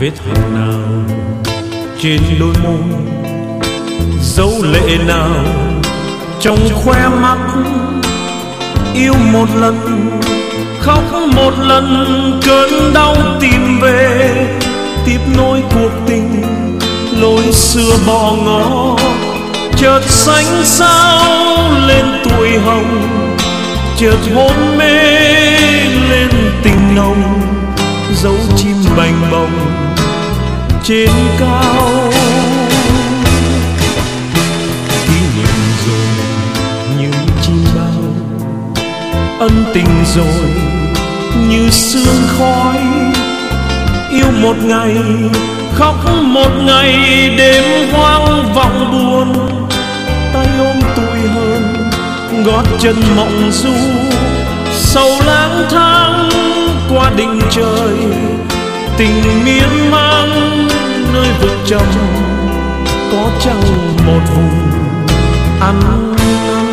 vết hằn nào trên đôi môi, dấu lệ nào trong khóe mắt. Yêu một lần, khóc một lần, cơn đau tìm về, tiếp nối cuộc tình lối xưa bỏ ngỏ. Chợt xanh sao lên tuổi hồng, chợt hôn mê lên tình nồng, dấu chim bành bồng trên cao. Kỷ niệm rồi như chim bao, ân tình rồi như sương khói. Yêu một ngày, khóc một ngày, đêm hoang vọng buồn. Tay ôm tuổi hơn, gót chân mộng du, sầu lang thang qua định trời. Tình miên man nơi vực trầm, có chăng một vùng ăn năn.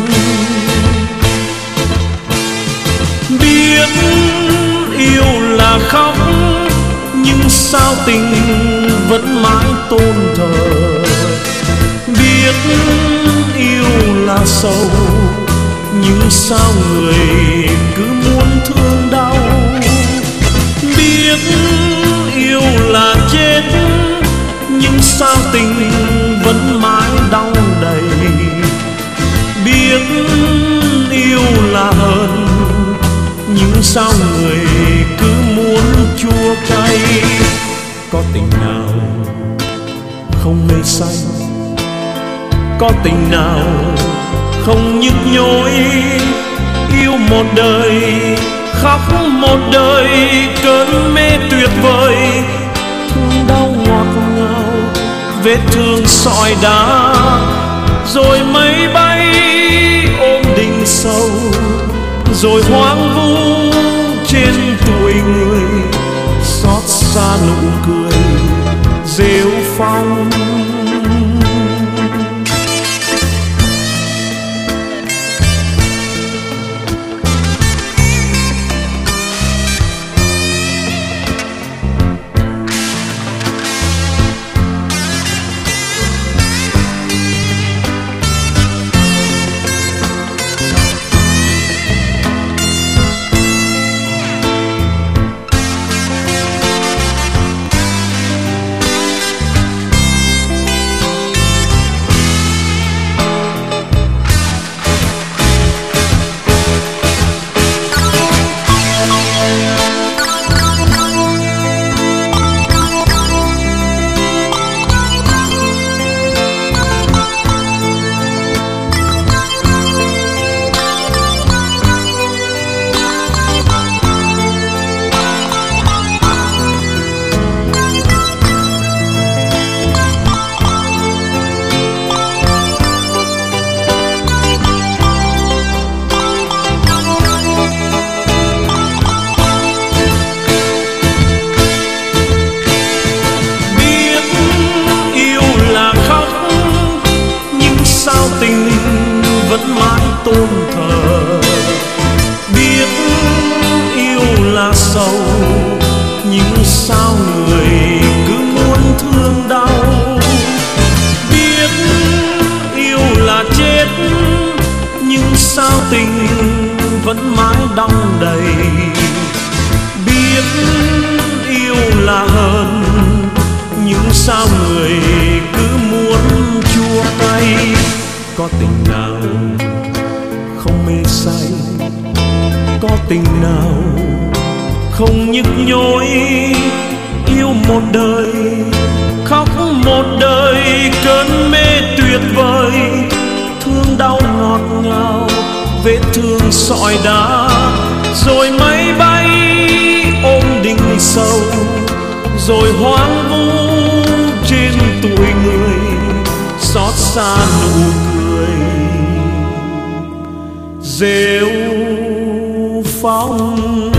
Biết yêu là khóc, nhưng sao tình vẫn mãi tôn thờ. Biết yêu là sầu, nhưng sao người cứ muốn thương đau. Biết yêu là chết, nhưng sao tình vẫn mãi đau đầy. Biết yêu là hờn, nhưng sao người cứ muốn chua cay. Có tình nào không mê say, có tình nào không nhức nhối. Yêu một đời, khóc một đời, cơn mê tuyệt vời. Thương đau ngọt ngào, vết thương sỏi đá, rồi mây bay ôm đỉnh sâu, rồi hoang vu trên tuổi người. Xót xa nụ cười rêu phong. Tình vẫn mãi tôn thờ. Biết yêu là sầu, nhưng sao người cứ muốn thương đau. Biết yêu là chết, nhưng sao tình vẫn mãi đong đầy. Biết yêu là hờn, nhưng sao người cứ muốn chua cay. Có tình nào không mê say, có tình nào không nhức nhối. Yêu một đời, khóc một đời, cơn mê tuyệt vời. Thương đau ngọt ngào, vết thương sỏi đá, rồi mây bay ôm đỉnh sâu, rồi hoang vu trên tuổi người. Xót xa nụ cười rêu phong.